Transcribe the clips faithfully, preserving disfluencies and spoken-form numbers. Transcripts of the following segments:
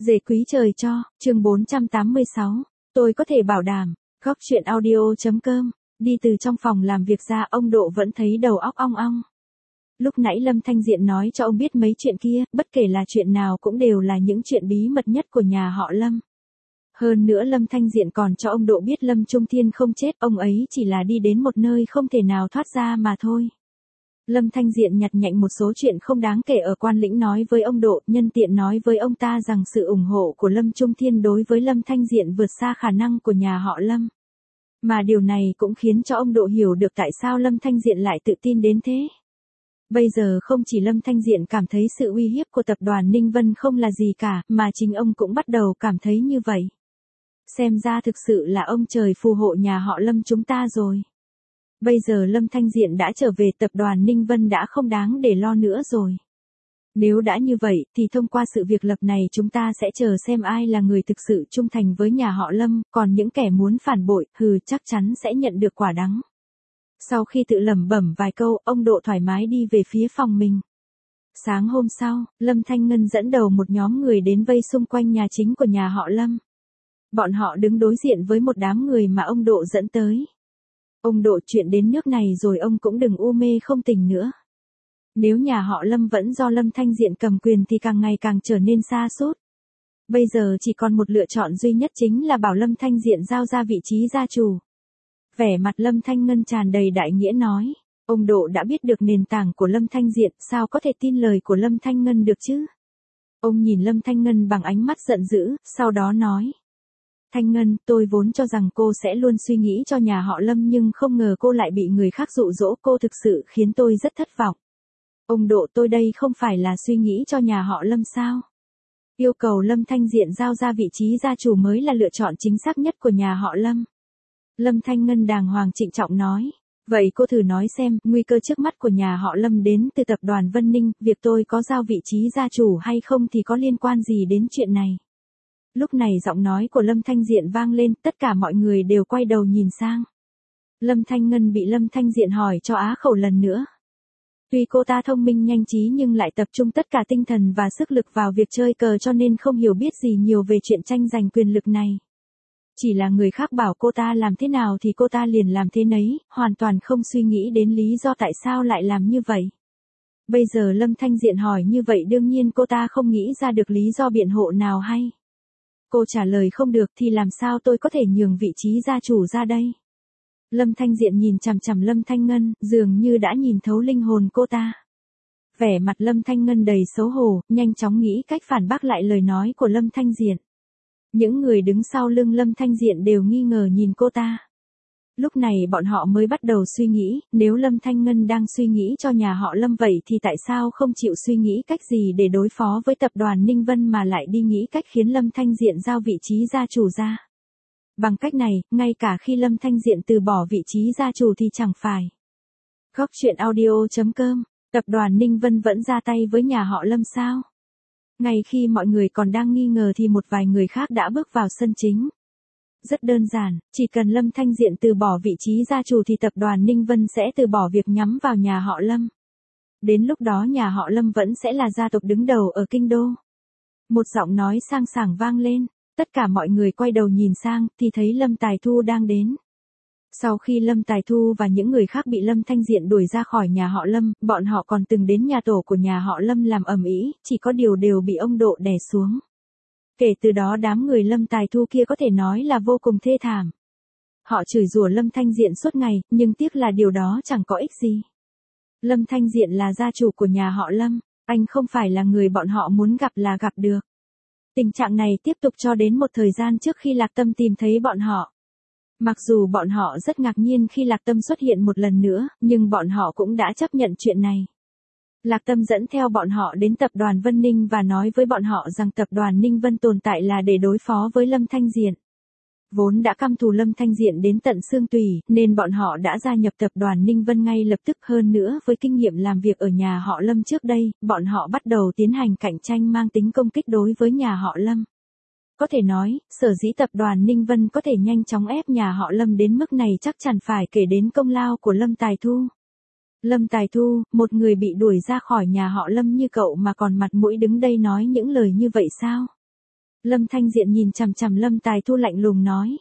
Dề quý trời cho, chương bốn trăm tám mươi sáu, tôi có thể bảo đảm, góc chuyện audio.com, đi từ trong phòng làm việc ra ông Độ vẫn thấy đầu óc ong ong. Lúc nãy Lâm Thanh Diện nói cho ông biết mấy chuyện kia, bất kể là chuyện nào cũng đều là những chuyện bí mật nhất của nhà họ Lâm. Hơn nữa Lâm Thanh Diện còn cho ông Độ biết Lâm Trung Thiên không chết, ông ấy chỉ là đi đến một nơi không thể nào thoát ra mà thôi. Lâm Thanh Diện nhặt nhạnh một số chuyện không đáng kể ở Quan Lĩnh nói với ông Độ, nhân tiện nói với ông ta rằng sự ủng hộ của Lâm Trung Thiên đối với Lâm Thanh Diện vượt xa khả năng của nhà họ Lâm. Mà điều này cũng khiến cho ông Độ hiểu được tại sao Lâm Thanh Diện lại tự tin đến thế. Bây giờ không chỉ Lâm Thanh Diện cảm thấy sự uy hiếp của tập đoàn Ninh Vân không là gì cả, mà chính ông cũng bắt đầu cảm thấy như vậy. Xem ra thực sự là ông trời phù hộ nhà họ Lâm chúng ta rồi. Bây giờ Lâm Thanh Diện đã trở về, tập đoàn Ninh Vân đã không đáng để lo nữa rồi. Nếu đã như vậy, thì thông qua sự việc lập này chúng ta sẽ chờ xem ai là người thực sự trung thành với nhà họ Lâm, còn những kẻ muốn phản bội, hừ chắc chắn sẽ nhận được quả đắng. Sau khi tự lẩm bẩm vài câu, ông Độ thoải mái đi về phía phòng mình. Sáng hôm sau, Lâm Thanh Ngân dẫn đầu một nhóm người đến vây xung quanh nhà chính của nhà họ Lâm. Bọn họ đứng đối diện với một đám người mà ông Độ dẫn tới. Ông Độ, chuyện đến nước này rồi ông cũng đừng u mê không tỉnh nữa. Nếu nhà họ Lâm vẫn do Lâm Thanh Diện cầm quyền thì càng ngày càng trở nên sa sút. Bây giờ chỉ còn một lựa chọn duy nhất, chính là bảo Lâm Thanh Diện giao ra vị trí gia chủ. Vẻ mặt Lâm Thanh Ngân tràn đầy đại nghĩa nói. Ông Độ đã biết được nền tảng của Lâm Thanh Diện, sao có thể tin lời của Lâm Thanh Ngân được chứ? Ông nhìn Lâm Thanh Ngân bằng ánh mắt giận dữ, sau đó nói. Thanh Ngân, tôi vốn cho rằng cô sẽ luôn suy nghĩ cho nhà họ Lâm, nhưng không ngờ cô lại bị người khác dụ dỗ, cô thực sự khiến tôi rất thất vọng. Ông Độ, tôi đây không phải là suy nghĩ cho nhà họ Lâm sao? Yêu cầu Lâm Thanh Diện giao ra vị trí gia chủ mới là lựa chọn chính xác nhất của nhà họ Lâm. Lâm Thanh Ngân đàng hoàng trịnh trọng nói. Vậy cô thử nói xem, nguy cơ trước mắt của nhà họ Lâm đến từ tập đoàn Vân Ninh, việc tôi có giao vị trí gia chủ hay không thì có liên quan gì đến chuyện này? Lúc này giọng nói của Lâm Thanh Diện vang lên, tất cả mọi người đều quay đầu nhìn sang. Lâm Thanh Ngân bị Lâm Thanh Diện hỏi cho á khẩu lần nữa. Tuy cô ta thông minh nhanh trí nhưng lại tập trung tất cả tinh thần và sức lực vào việc chơi cờ, cho nên không hiểu biết gì nhiều về chuyện tranh giành quyền lực này. Chỉ là người khác bảo cô ta làm thế nào thì cô ta liền làm thế nấy, hoàn toàn không suy nghĩ đến lý do tại sao lại làm như vậy. Bây giờ Lâm Thanh Diện hỏi như vậy, đương nhiên cô ta không nghĩ ra được lý do biện hộ nào hay. Cô trả lời không được thì làm sao tôi có thể nhường vị trí gia chủ ra đây? Lâm Thanh Diện nhìn chằm chằm Lâm Thanh Ngân, dường như đã nhìn thấu linh hồn cô ta. Vẻ mặt Lâm Thanh Ngân đầy xấu hổ, nhanh chóng nghĩ cách phản bác lại lời nói của Lâm Thanh Diện. Những người đứng sau lưng Lâm Thanh Diện đều nghi ngờ nhìn cô ta. Lúc này bọn họ mới bắt đầu suy nghĩ, nếu Lâm Thanh Ngân đang suy nghĩ cho nhà họ Lâm vậy thì tại sao không chịu suy nghĩ cách gì để đối phó với tập đoàn Ninh Vân mà lại đi nghĩ cách khiến Lâm Thanh Diện giao vị trí gia chủ ra. Bằng cách này, ngay cả khi Lâm Thanh Diện từ bỏ vị trí gia chủ thì chẳng phải. Góc chuyện audio.com, tập đoàn Ninh Vân vẫn ra tay với nhà họ Lâm sao? Ngay khi mọi người còn đang nghi ngờ thì một vài người khác đã bước vào sân chính. Rất đơn giản, chỉ cần Lâm Thanh Diện từ bỏ vị trí gia chủ thì tập đoàn Ninh Vân sẽ từ bỏ việc nhắm vào nhà họ Lâm. Đến lúc đó nhà họ Lâm vẫn sẽ là gia tộc đứng đầu ở kinh đô. Một giọng nói sang sảng vang lên, tất cả mọi người quay đầu nhìn sang thì thấy Lâm Tài Thu đang đến. Sau khi Lâm Tài Thu và những người khác bị Lâm Thanh Diện đuổi ra khỏi nhà họ Lâm, bọn họ còn từng đến nhà tổ của nhà họ Lâm làm ầm ĩ, chỉ có điều đều bị ông Độ đè xuống. Kể từ đó đám người Lâm Tài Thu kia có thể nói là vô cùng thê thảm. Họ chửi rủa Lâm Thanh Diện suốt ngày, nhưng tiếc là điều đó chẳng có ích gì. Lâm Thanh Diện là gia chủ của nhà họ Lâm, anh không phải là người bọn họ muốn gặp là gặp được. Tình trạng này tiếp tục cho đến một thời gian trước khi Lạc Tâm tìm thấy bọn họ. Mặc dù bọn họ rất ngạc nhiên khi Lạc Tâm xuất hiện một lần nữa, nhưng bọn họ cũng đã chấp nhận chuyện này. Lạc Tâm dẫn theo bọn họ đến tập đoàn Vân Ninh và nói với bọn họ rằng tập đoàn Ninh Vân tồn tại là để đối phó với Lâm Thanh Diện. Vốn đã căm thù Lâm Thanh Diện đến tận xương tủy, nên bọn họ đã gia nhập tập đoàn Ninh Vân ngay lập tức. Hơn nữa với kinh nghiệm làm việc ở nhà họ Lâm trước đây, bọn họ bắt đầu tiến hành cạnh tranh mang tính công kích đối với nhà họ Lâm. Có thể nói, sở dĩ tập đoàn Ninh Vân có thể nhanh chóng ép nhà họ Lâm đến mức này chắc chắn phải kể đến công lao của Lâm Tài Thu. Lâm Tài Thu, một người bị đuổi ra khỏi nhà họ Lâm như cậu mà còn mặt mũi đứng đây nói những lời như vậy sao? Lâm Thanh Diện nhìn chằm chằm Lâm Tài Thu lạnh lùng nói.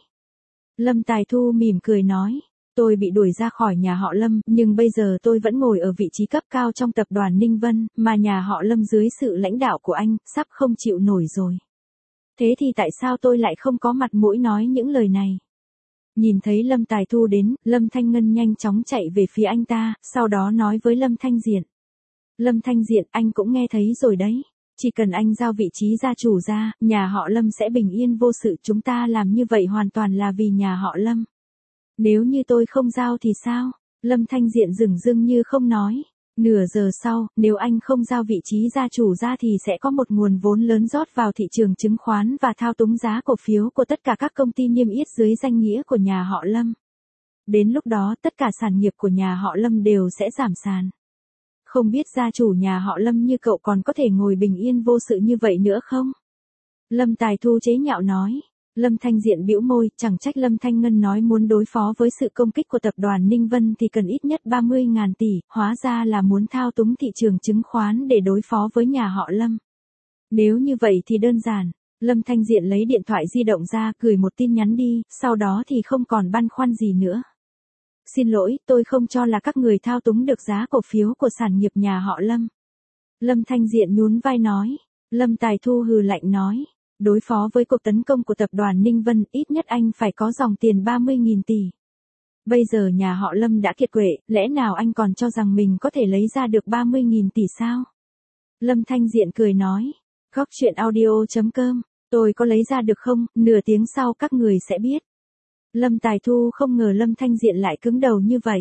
Lâm Tài Thu mỉm cười nói, tôi bị đuổi ra khỏi nhà họ Lâm, nhưng bây giờ tôi vẫn ngồi ở vị trí cấp cao trong tập đoàn Ninh Vân, mà nhà họ Lâm dưới sự lãnh đạo của anh, sắp không chịu nổi rồi. Thế thì tại sao tôi lại không có mặt mũi nói những lời này? Nhìn thấy Lâm Tài Thu đến, Lâm Thanh Ngân nhanh chóng chạy về phía anh ta, sau đó nói với Lâm Thanh Diện. Lâm Thanh Diện, anh cũng nghe thấy rồi đấy. Chỉ cần anh giao vị trí gia chủ ra, nhà họ Lâm sẽ bình yên vô sự, chúng ta làm như vậy hoàn toàn là vì nhà họ Lâm. Nếu như tôi không giao thì sao? Lâm Thanh Diện dửng dưng như không nói. Nửa giờ sau, nếu anh không giao vị trí gia chủ ra thì sẽ có một nguồn vốn lớn rót vào thị trường chứng khoán và thao túng giá cổ phiếu của tất cả các công ty niêm yết dưới danh nghĩa của nhà họ Lâm. Đến lúc đó tất cả sản nghiệp của nhà họ Lâm đều sẽ giảm sàn. Không biết gia chủ nhà họ Lâm như cậu còn có thể ngồi bình yên vô sự như vậy nữa không? Lâm Tài Thu chế nhạo nói. Lâm Thanh Diện bĩu môi, chẳng trách Lâm Thanh Ngân nói muốn đối phó với sự công kích của tập đoàn Ninh Vân thì cần ít nhất ba mươi nghìn tỷ, hóa ra là muốn thao túng thị trường chứng khoán để đối phó với nhà họ Lâm. Nếu như vậy thì đơn giản, Lâm Thanh Diện lấy điện thoại di động ra, gửi một tin nhắn đi, sau đó thì không còn băn khoăn gì nữa. Xin lỗi, tôi không cho là các người thao túng được giá cổ phiếu của sản nghiệp nhà họ Lâm. Lâm Thanh Diện nhún vai nói. Lâm Tài Thu hừ lạnh nói. Đối phó với cuộc tấn công của tập đoàn Ninh Vân, ít nhất anh phải có dòng tiền ba mươi nghìn tỷ. Bây giờ nhà họ Lâm đã kiệt quệ, lẽ nào anh còn cho rằng mình có thể lấy ra được ba mươi nghìn tỷ sao? Lâm Thanh Diện cười nói. Góc chuyện audio chấm com, tôi có lấy ra được không, nửa tiếng sau các người sẽ biết. Lâm Tài Thu không ngờ Lâm Thanh Diện lại cứng đầu như vậy.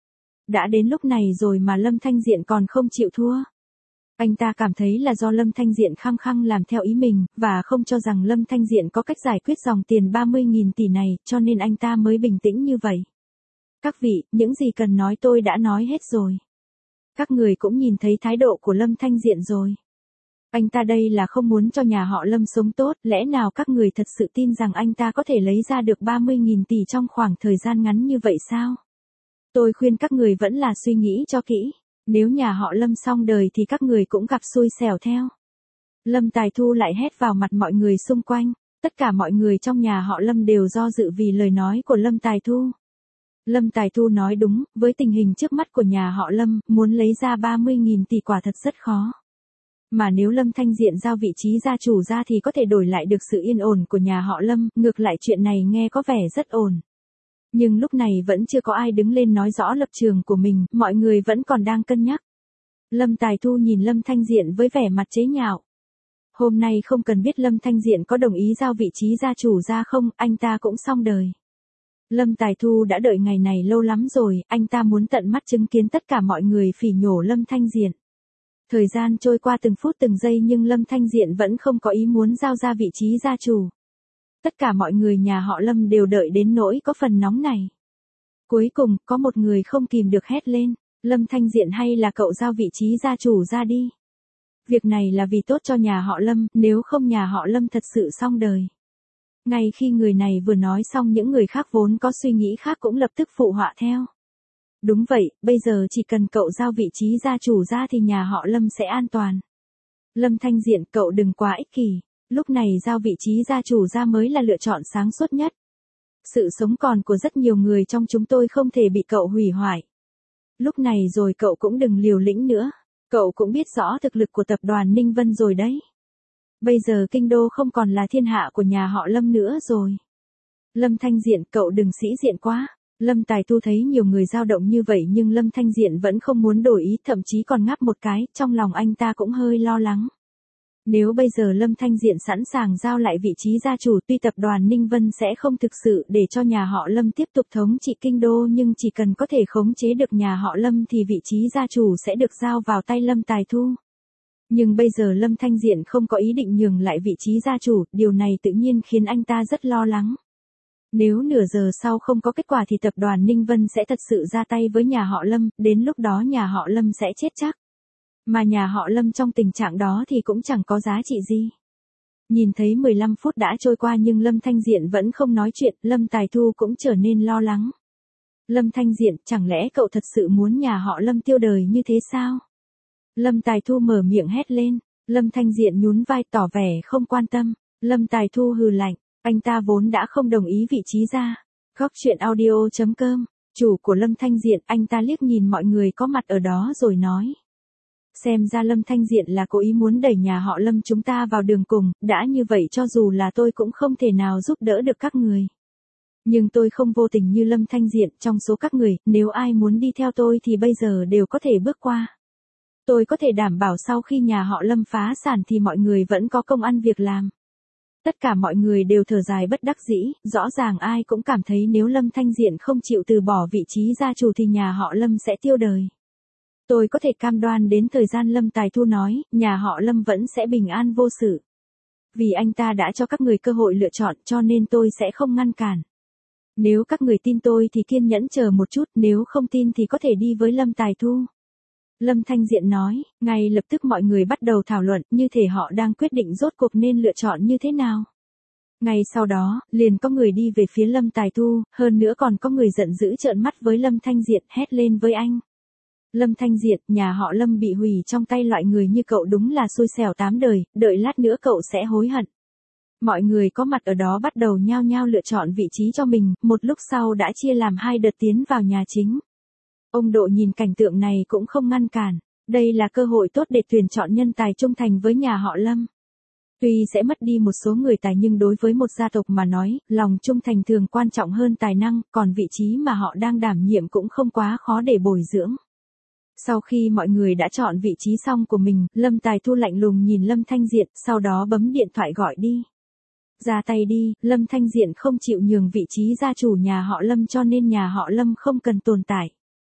Đã đến lúc này rồi mà Lâm Thanh Diện còn không chịu thua. Anh ta cảm thấy là do Lâm Thanh Diện khăng khăng làm theo ý mình, và không cho rằng Lâm Thanh Diện có cách giải quyết dòng tiền ba mươi nghìn tỷ này, cho nên anh ta mới bình tĩnh như vậy. Các vị, những gì cần nói tôi đã nói hết rồi. Các người cũng nhìn thấy thái độ của Lâm Thanh Diện rồi. Anh ta đây là không muốn cho nhà họ Lâm sống tốt, lẽ nào các người thật sự tin rằng anh ta có thể lấy ra được ba mươi nghìn tỷ trong khoảng thời gian ngắn như vậy sao? Tôi khuyên các người vẫn là suy nghĩ cho kỹ. Nếu nhà họ Lâm xong đời thì các người cũng gặp xui xẻo theo. Lâm Tài Thu lại hét vào mặt mọi người xung quanh. Tất cả mọi người trong nhà họ Lâm đều do dự vì lời nói của Lâm Tài Thu. Lâm Tài Thu nói đúng, với tình hình trước mắt của nhà họ Lâm, muốn lấy ra ba mươi nghìn tỷ quả thật rất khó. Mà nếu Lâm Thanh Diện giao vị trí gia chủ ra thì có thể đổi lại được sự yên ổn của nhà họ Lâm, ngược lại chuyện này nghe có vẻ rất ổn. Nhưng lúc này vẫn chưa có ai đứng lên nói rõ lập trường của mình, mọi người vẫn còn đang cân nhắc. Lâm Tài Thu nhìn Lâm Thanh Diện với vẻ mặt chế nhạo. Hôm nay không cần biết Lâm Thanh Diện có đồng ý giao vị trí gia chủ ra không, anh ta cũng xong đời. Lâm Tài Thu đã đợi ngày này lâu lắm rồi, anh ta muốn tận mắt chứng kiến tất cả mọi người phỉ nhổ Lâm Thanh Diện. Thời gian trôi qua từng phút từng giây nhưng Lâm Thanh Diện vẫn không có ý muốn giao ra vị trí gia chủ. Tất cả mọi người nhà họ Lâm đều đợi đến nỗi có phần nóng này. Cuối cùng, có một người không kìm được hét lên, Lâm Thanh Diện hay là cậu giao vị trí gia chủ ra đi. Việc này là vì tốt cho nhà họ Lâm, nếu không nhà họ Lâm thật sự xong đời. Ngay khi người này vừa nói xong những người khác vốn có suy nghĩ khác cũng lập tức phụ họa theo. Đúng vậy, bây giờ chỉ cần cậu giao vị trí gia chủ ra thì nhà họ Lâm sẽ an toàn. Lâm Thanh Diện, cậu đừng quá ích kỷ. Lúc này giao vị trí gia chủ ra mới là lựa chọn sáng suốt nhất. Sự sống còn của rất nhiều người trong chúng tôi không thể bị cậu hủy hoại. Lúc này rồi cậu cũng đừng liều lĩnh nữa. Cậu cũng biết rõ thực lực của tập đoàn Ninh Vân rồi đấy. Bây giờ kinh đô không còn là thiên hạ của nhà họ Lâm nữa rồi. Lâm Thanh Diện, cậu đừng sĩ diện quá. Lâm Tài Thu thấy nhiều người dao động như vậy nhưng Lâm Thanh Diện vẫn không muốn đổi ý, thậm chí còn ngáp một cái, trong lòng anh ta cũng hơi lo lắng. Nếu bây giờ Lâm Thanh Diện sẵn sàng giao lại vị trí gia chủ, tuy tập đoàn Ninh Vân sẽ không thực sự để cho nhà họ Lâm tiếp tục thống trị kinh đô nhưng chỉ cần có thể khống chế được nhà họ Lâm thì vị trí gia chủ sẽ được giao vào tay Lâm Tài Thu. Nhưng bây giờ Lâm Thanh Diện không có ý định nhường lại vị trí gia chủ, điều này tự nhiên khiến anh ta rất lo lắng. Nếu nửa giờ sau không có kết quả thì tập đoàn Ninh Vân sẽ thật sự ra tay với nhà họ Lâm, đến lúc đó nhà họ Lâm sẽ chết chắc. Mà nhà họ Lâm trong tình trạng đó thì cũng chẳng có giá trị gì. Nhìn thấy mười lăm phút đã trôi qua nhưng Lâm Thanh Diện vẫn không nói chuyện, Lâm Tài Thu cũng trở nên lo lắng. Lâm Thanh Diện, chẳng lẽ cậu thật sự muốn nhà họ Lâm tiêu đời như thế sao? Lâm Tài Thu mở miệng hét lên, Lâm Thanh Diện nhún vai tỏ vẻ không quan tâm. Lâm Tài Thu hừ lạnh, anh ta vốn đã không đồng ý vị trí ra. Góc chuyện audio.com, chủ của Lâm Thanh Diện, anh ta liếc nhìn mọi người có mặt ở đó rồi nói. Xem ra Lâm Thanh Diện là cố ý muốn đẩy nhà họ Lâm chúng ta vào đường cùng, đã như vậy cho dù là tôi cũng không thể nào giúp đỡ được các người. Nhưng tôi không vô tình như Lâm Thanh Diện, trong số các người, nếu ai muốn đi theo tôi thì bây giờ đều có thể bước qua. Tôi có thể đảm bảo sau khi nhà họ Lâm phá sản thì mọi người vẫn có công ăn việc làm. Tất cả mọi người đều thở dài bất đắc dĩ, rõ ràng ai cũng cảm thấy nếu Lâm Thanh Diện không chịu từ bỏ vị trí gia chủ thì nhà họ Lâm sẽ tiêu đời. Tôi có thể cam đoan đến thời gian Lâm Tài Thu nói, nhà họ Lâm vẫn sẽ bình an vô sự. Vì anh ta đã cho các người cơ hội lựa chọn cho nên tôi sẽ không ngăn cản. Nếu các người tin tôi thì kiên nhẫn chờ một chút, nếu không tin thì có thể đi với Lâm Tài Thu. Lâm Thanh Diện nói, ngay lập tức mọi người bắt đầu thảo luận, như thể họ đang quyết định rốt cuộc nên lựa chọn như thế nào. Ngay sau đó, liền có người đi về phía Lâm Tài Thu, hơn nữa còn có người giận dữ trợn mắt với Lâm Thanh Diện, hét lên với anh. Lâm Thanh Diện, nhà họ Lâm bị hủy trong tay loại người như cậu đúng là xui xẻo tám đời, đợi lát nữa cậu sẽ hối hận. Mọi người có mặt ở đó bắt đầu nhao nhao lựa chọn vị trí cho mình, một lúc sau đã chia làm hai đợt tiến vào nhà chính. Ông Độ nhìn cảnh tượng này cũng không ngăn cản, đây là cơ hội tốt để tuyển chọn nhân tài trung thành với nhà họ Lâm. Tuy sẽ mất đi một số người tài nhưng đối với một gia tộc mà nói, lòng trung thành thường quan trọng hơn tài năng, còn vị trí mà họ đang đảm nhiệm cũng không quá khó để bồi dưỡng. Sau khi mọi người đã chọn vị trí xong của mình, Lâm Tài Thu lạnh lùng nhìn Lâm Thanh Diện, sau đó bấm điện thoại gọi đi. Ra tay đi, Lâm Thanh Diện không chịu nhường vị trí gia chủ nhà họ Lâm cho nên nhà họ Lâm không cần tồn tại.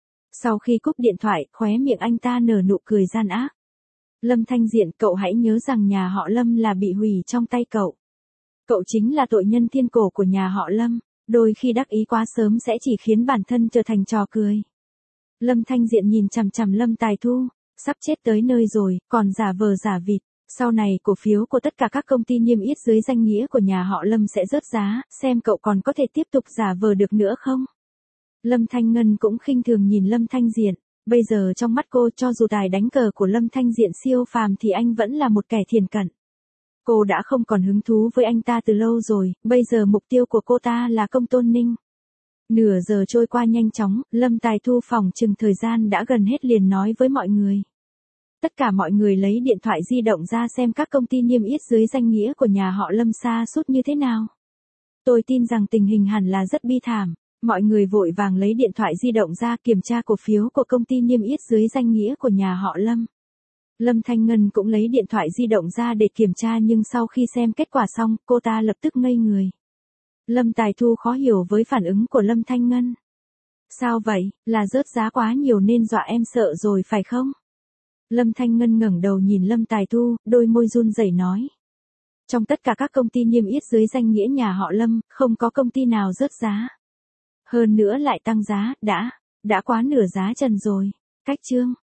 Sau khi cúp điện thoại, khóe miệng anh ta nở nụ cười gian ác. Lâm Thanh Diện, cậu hãy nhớ rằng nhà họ Lâm là bị hủy trong tay cậu. Cậu chính là tội nhân thiên cổ của nhà họ Lâm, đôi khi đắc ý quá sớm sẽ chỉ khiến bản thân trở thành trò cười. Lâm Thanh Diện nhìn chằm chằm Lâm Tài Thu, sắp chết tới nơi rồi, còn giả vờ giả vịt. Sau này cổ phiếu của tất cả các công ty niêm yết dưới danh nghĩa của nhà họ Lâm sẽ rớt giá, xem cậu còn có thể tiếp tục giả vờ được nữa không? Lâm Thanh Ngân cũng khinh thường nhìn Lâm Thanh Diện, bây giờ trong mắt cô cho dù tài đánh cờ của Lâm Thanh Diện siêu phàm thì anh vẫn là một kẻ thiền cận. Cô đã không còn hứng thú với anh ta từ lâu rồi, bây giờ mục tiêu của cô ta là Công Tôn Ninh. Nửa giờ trôi qua nhanh chóng, Lâm Tài Thu phòng chừng thời gian đã gần hết liền nói với mọi người. Tất cả mọi người lấy điện thoại di động ra xem các công ty niêm yết dưới danh nghĩa của nhà họ Lâm sa sút như thế nào. Tôi tin rằng tình hình hẳn là rất bi thảm, mọi người vội vàng lấy điện thoại di động ra kiểm tra cổ phiếu của công ty niêm yết dưới danh nghĩa của nhà họ Lâm. Lâm Thanh Ngân cũng lấy điện thoại di động ra để kiểm tra nhưng sau khi xem kết quả xong, cô ta lập tức ngây người. Lâm Tài Thu khó hiểu với phản ứng của Lâm Thanh Ngân. Sao vậy, là rớt giá quá nhiều nên dọa em sợ rồi phải không? Lâm Thanh Ngân ngẩng đầu nhìn Lâm Tài Thu, đôi môi run rẩy nói. Trong tất cả các công ty niêm yết dưới danh nghĩa nhà họ Lâm, không có công ty nào rớt giá. Hơn nữa lại tăng giá, đã, đã quá nửa giá trần rồi. Cách chương.